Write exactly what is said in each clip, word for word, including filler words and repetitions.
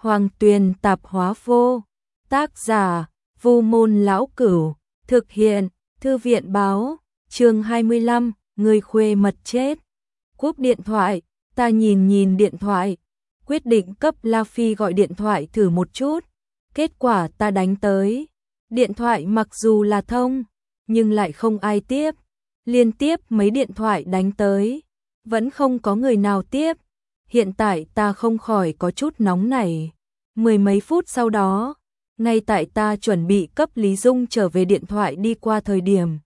Hoàng Tuyền tạp hóa vô. Tác giả, Vu Môn Lão Cửu. Thực hiện, Thư viện báo. Chương hai mươi lăm, người khuê mật chết. Cúp điện thoại, ta nhìn nhìn điện thoại, quyết định cấp La Phi gọi điện thoại thử một chút. Kết quả ta đánh tới, điện thoại mặc dù là thông, nhưng lại không ai tiếp. Liên tiếp mấy điện thoại đánh tới, vẫn không có người nào tiếp. Hiện tại ta không khỏi có chút nóng nảy. Mười mấy phút sau đó, ngay tại ta chuẩn bị cấp Lý Dung trở về điện thoại đi qua thời điểm,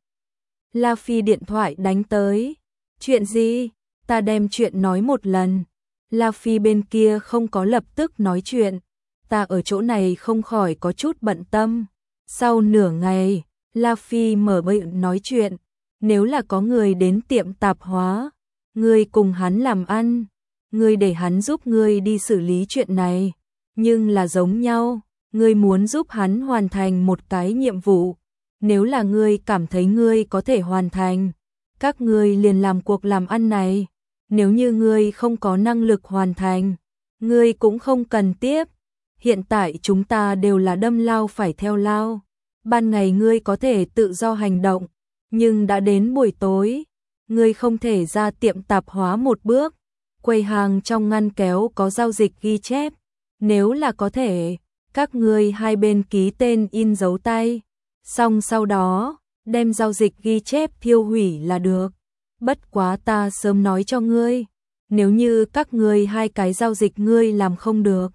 La Phi điện thoại đánh tới. Chuyện gì? Ta đem chuyện nói một lần. La Phi bên kia không có lập tức nói chuyện. Ta ở chỗ này không khỏi có chút bận tâm. Sau nửa ngày, La Phi mở miệng nói chuyện. Nếu là có người đến tiệm tạp hóa, ngươi cùng hắn làm ăn, ngươi để hắn giúp ngươi đi xử lý chuyện này. Nhưng là giống nhau, ngươi muốn giúp hắn hoàn thành một cái nhiệm vụ. Nếu là ngươi cảm thấy ngươi có thể hoàn thành, các ngươi liền làm cuộc làm ăn này. Nếu như ngươi không có năng lực hoàn thành, ngươi cũng không cần tiếp. Hiện tại chúng ta đều là đâm lao phải theo lao. Ban ngày ngươi có thể tự do hành động, nhưng đã đến buổi tối, ngươi không thể ra tiệm tạp hóa một bước. Quầy hàng trong ngăn kéo có giao dịch ghi chép. Nếu là có thể, các ngươi hai bên ký tên in dấu tay. Xong sau đó, đem giao dịch ghi chép thiêu hủy là được. Bất quá ta sớm nói cho ngươi, nếu như các ngươi hai cái giao dịch ngươi làm không được,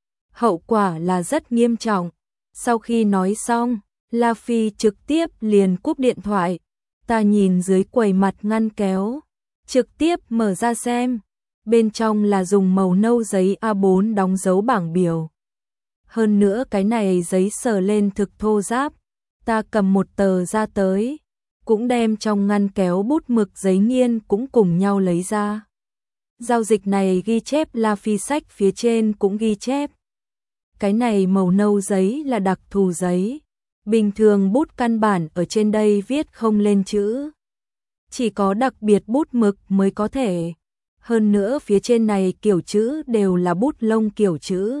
hậu quả là rất nghiêm trọng. Sau khi nói xong, La Phi trực tiếp liền cúp điện thoại. Ta nhìn dưới quầy mặt ngăn kéo, trực tiếp mở ra xem. Bên trong là dùng màu nâu giấy A bốn đóng dấu bảng biểu. Hơn nữa cái này giấy sờ lên thực thô ráp. Ta cầm một tờ ra tới, cũng đem trong ngăn kéo bút mực giấy nghiên cũng cùng nhau lấy ra. Giao dịch này ghi chép La Phi sách phía trên cũng ghi chép. Cái này màu nâu giấy là đặc thù giấy. Bình thường bút căn bản ở trên đây viết không lên chữ. Chỉ có đặc biệt bút mực mới có thể. Hơn nữa phía trên này kiểu chữ đều là bút lông kiểu chữ.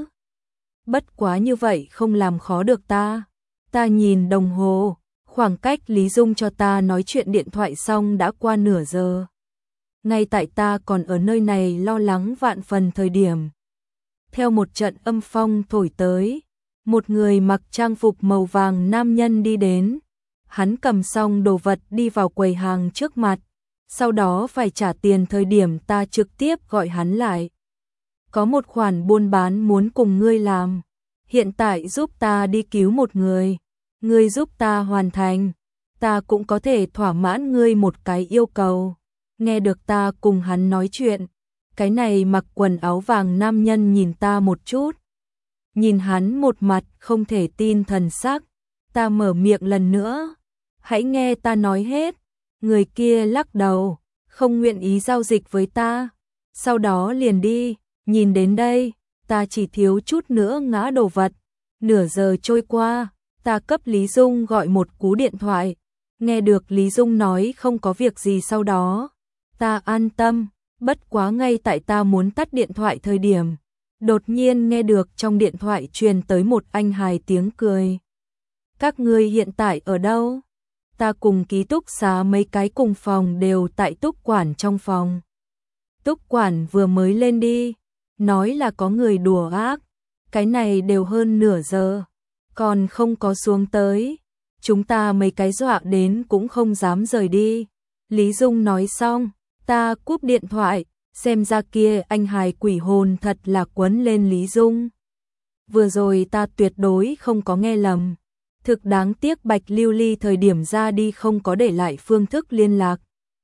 Bất quá như vậy không làm khó được ta. Ta nhìn đồng hồ, khoảng cách Lý Dung cho ta nói chuyện điện thoại xong đã qua nửa giờ. Ngay tại ta còn ở nơi này lo lắng vạn phần thời điểm, theo một trận âm phong thổi tới, một người mặc trang phục màu vàng nam nhân đi đến. Hắn cầm xong đồ vật đi vào quầy hàng trước mặt, sau đó phải trả tiền thời điểm ta trực tiếp gọi hắn lại. Có một khoản buôn bán muốn cùng ngươi làm, hiện tại giúp ta đi cứu một người, ngươi giúp ta hoàn thành, ta cũng có thể thỏa mãn ngươi một cái yêu cầu. Nghe được ta cùng hắn nói chuyện, cái này mặc quần áo vàng nam nhân nhìn ta một chút, nhìn hắn một mặt không thể tin thần sắc. Ta mở miệng lần nữa, hãy nghe ta nói hết. Người kia lắc đầu, không nguyện ý giao dịch với ta, sau đó liền đi. Nhìn đến đây, ta chỉ thiếu chút nữa ngã đổ vật. Nửa giờ trôi qua, ta cấp Lý Dung gọi một cú điện thoại. Nghe được Lý Dung nói không có việc gì sau đó, ta an tâm. Bất quá ngay tại ta muốn tắt điện thoại thời điểm, đột nhiên nghe được trong điện thoại truyền tới một anh hài tiếng cười. Các ngươi hiện tại ở đâu? Ta cùng ký túc xá mấy cái cùng phòng đều tại túc quản trong phòng. Túc quản vừa mới lên đi, nói là có người đùa ác. Cái này đều hơn nửa giờ, còn không có xuống tới. Chúng ta mấy cái dọa đến cũng không dám rời đi. Lý Dung nói xong, ta cúp điện thoại, xem ra kia anh hài quỷ hồn thật là quấn lên Lý Dung. Vừa rồi ta tuyệt đối không có nghe lầm. Thực đáng tiếc Bạch Lưu Ly thời điểm ra đi không có để lại phương thức liên lạc.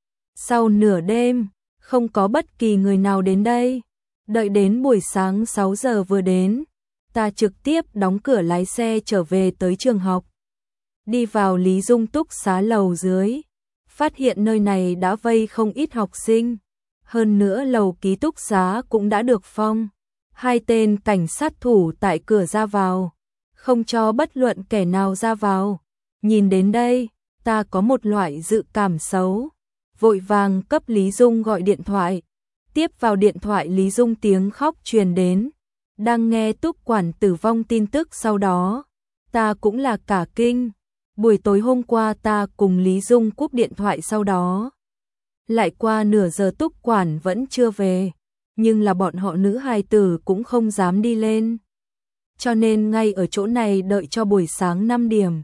Sau nửa đêm, không có bất kỳ người nào đến đây. Đợi đến buổi sáng sáu giờ vừa đến, ta trực tiếp đóng cửa lái xe trở về tới trường học. Đi vào Lý Dung túc xá lầu dưới, phát hiện nơi này đã vây không ít học sinh. Hơn nữa lầu ký túc xá cũng đã được phong. Hai tên cảnh sát thủ tại cửa ra vào, không cho bất luận kẻ nào ra vào. Nhìn đến đây, ta có một loại dự cảm xấu. Vội vàng cấp Lý Dung gọi điện thoại. Tiếp vào điện thoại Lý Dung tiếng khóc truyền đến. Đang nghe Túc Quản tử vong tin tức sau đó, ta cũng là cả kinh. Buổi tối hôm qua ta cùng Lý Dung cúp điện thoại sau đó. Lại qua nửa giờ Túc Quản vẫn chưa về, nhưng là bọn họ nữ hài tử cũng không dám đi lên. Cho nên ngay ở chỗ này đợi cho buổi sáng năm điểm.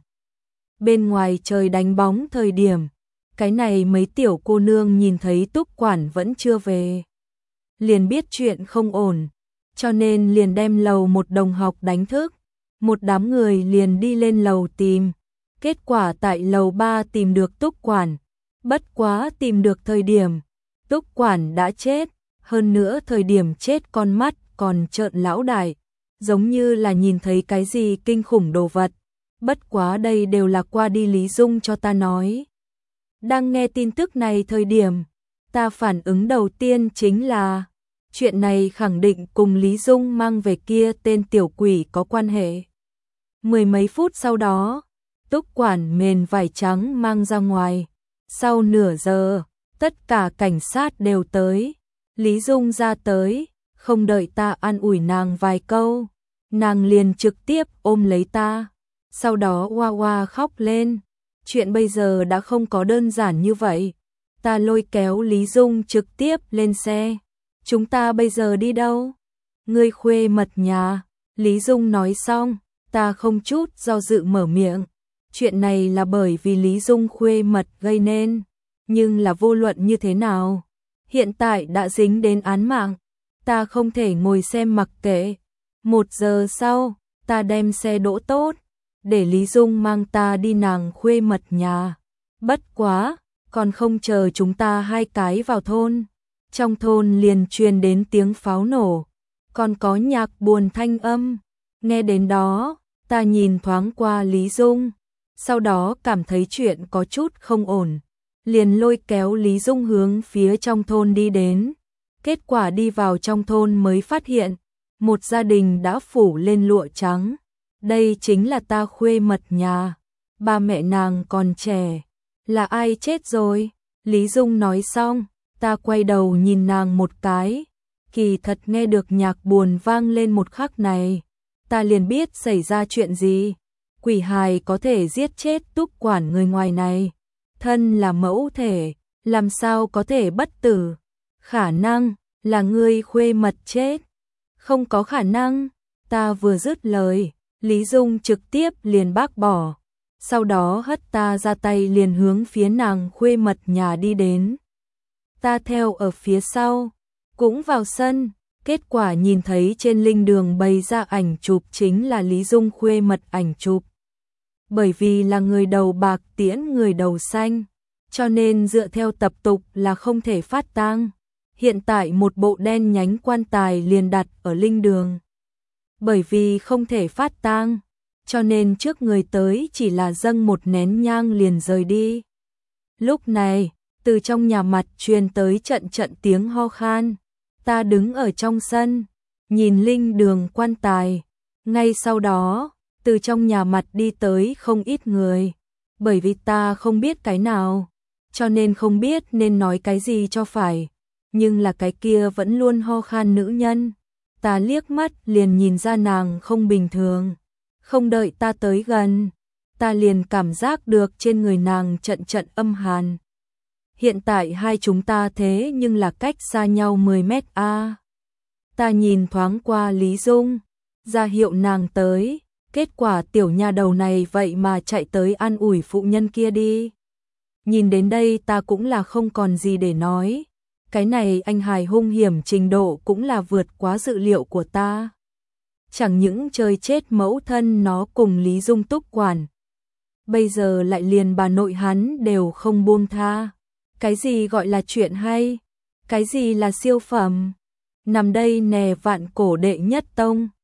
Bên ngoài trời đánh bóng thời điểm, cái này mấy tiểu cô nương nhìn thấy Túc Quản vẫn chưa về. Liền biết chuyện không ổn, cho nên liền đem lầu một đồng học đánh thức. Một đám người liền đi lên lầu tìm. Kết quả tại lầu ba tìm được Túc Quản. Bất quá tìm được thời điểm, Túc Quản đã chết. Hơn nữa thời điểm chết con mắt còn trợn lão đại, giống như là nhìn thấy cái gì kinh khủng đồ vật. Bất quá đây đều là qua đi Lý Dung cho ta nói. Đang nghe tin tức này thời điểm, ta phản ứng đầu tiên chính là chuyện này khẳng định cùng Lý Dung mang về kia tên tiểu quỷ có quan hệ. Mười mấy phút sau đó, Túc Quản mền vải trắng mang ra ngoài. Sau nửa giờ, tất cả cảnh sát đều tới. Lý Dung ra tới, không đợi ta an ủi nàng vài câu, nàng liền trực tiếp ôm lấy ta. Sau đó oa oa khóc lên. Chuyện bây giờ đã không có đơn giản như vậy. Ta lôi kéo Lý Dung trực tiếp lên xe. Chúng ta bây giờ đi đâu? Ngươi khuê mật nhà. Lý Dung nói xong, ta không chút do dự mở miệng. Chuyện này là bởi vì Lý Dung khuê mật gây nên. Nhưng là vô luận như thế nào, hiện tại đã dính đến án mạng. Ta không thể ngồi xem mặc kệ. Một giờ sau, ta đem xe đỗ tốt, để Lý Dung mang ta đi nàng khuê mật nhà. Bất quá, còn không chờ chúng ta hai cái vào thôn. Trong thôn liền truyền đến tiếng pháo nổ, còn có nhạc buồn thanh âm. Nghe đến đó, ta nhìn thoáng qua Lý Dung, sau đó cảm thấy chuyện có chút không ổn. Liền lôi kéo Lý Dung hướng phía trong thôn đi đến. Kết quả đi vào trong thôn mới phát hiện, một gia đình đã phủ lên lụa trắng. Đây chính là ta khuê mật nhà. Ba mẹ nàng còn trẻ. Là ai chết rồi? Lý Dung nói xong, ta quay đầu nhìn nàng một cái. Kỳ thật nghe được nhạc buồn vang lên một khắc này, ta liền biết xảy ra chuyện gì. Quỷ hài có thể giết chết Túc Quản người ngoài này. Thân là mẫu thể, làm sao có thể bất tử? Khả năng là ngươi khuê mật chết. Không có khả năng. Ta vừa dứt lời, Lý Dung trực tiếp liền bác bỏ. Sau đó hất ta ra tay liền hướng phía nàng khuê mật nhà đi đến. Ta theo ở phía sau, cũng vào sân. Kết quả nhìn thấy trên linh đường bày ra ảnh chụp chính là Lý Dung khuê mật ảnh chụp. Bởi vì là người đầu bạc tiễn người đầu xanh, cho nên dựa theo tập tục là không thể phát tang. Hiện tại một bộ đen nhánh quan tài liền đặt ở linh đường. Bởi vì không thể phát tang, cho nên trước người tới chỉ là dâng một nén nhang liền rời đi. Lúc này, từ trong nhà mặt truyền tới trận trận tiếng ho khan. Ta đứng ở trong sân, nhìn linh đường quan tài. Ngay sau đó, từ trong nhà mặt đi tới không ít người. Bởi vì ta không biết cái nào, cho nên không biết nên nói cái gì cho phải. Nhưng là cái kia vẫn luôn ho khan nữ nhân. Ta liếc mắt liền nhìn ra nàng không bình thường. Không đợi ta tới gần, ta liền cảm giác được trên người nàng trận trận âm hàn. Hiện tại hai chúng ta thế nhưng là cách xa nhau mười mét a. À. Ta nhìn thoáng qua Lý Dung, ra hiệu nàng tới. Kết quả tiểu nha đầu này vậy mà chạy tới an ủi phụ nhân kia đi. Nhìn đến đây ta cũng là không còn gì để nói. Cái này anh hài hung hiểm trình độ cũng là vượt quá dự liệu của ta. Chẳng những chơi chết mẫu thân nó cùng Lý Dung Túc Quản. Bây giờ lại liền bà nội hắn đều không buông tha. Cái gì gọi là chuyện hay? Cái gì là siêu phẩm? Nằm đây nè vạn cổ đệ nhất tông.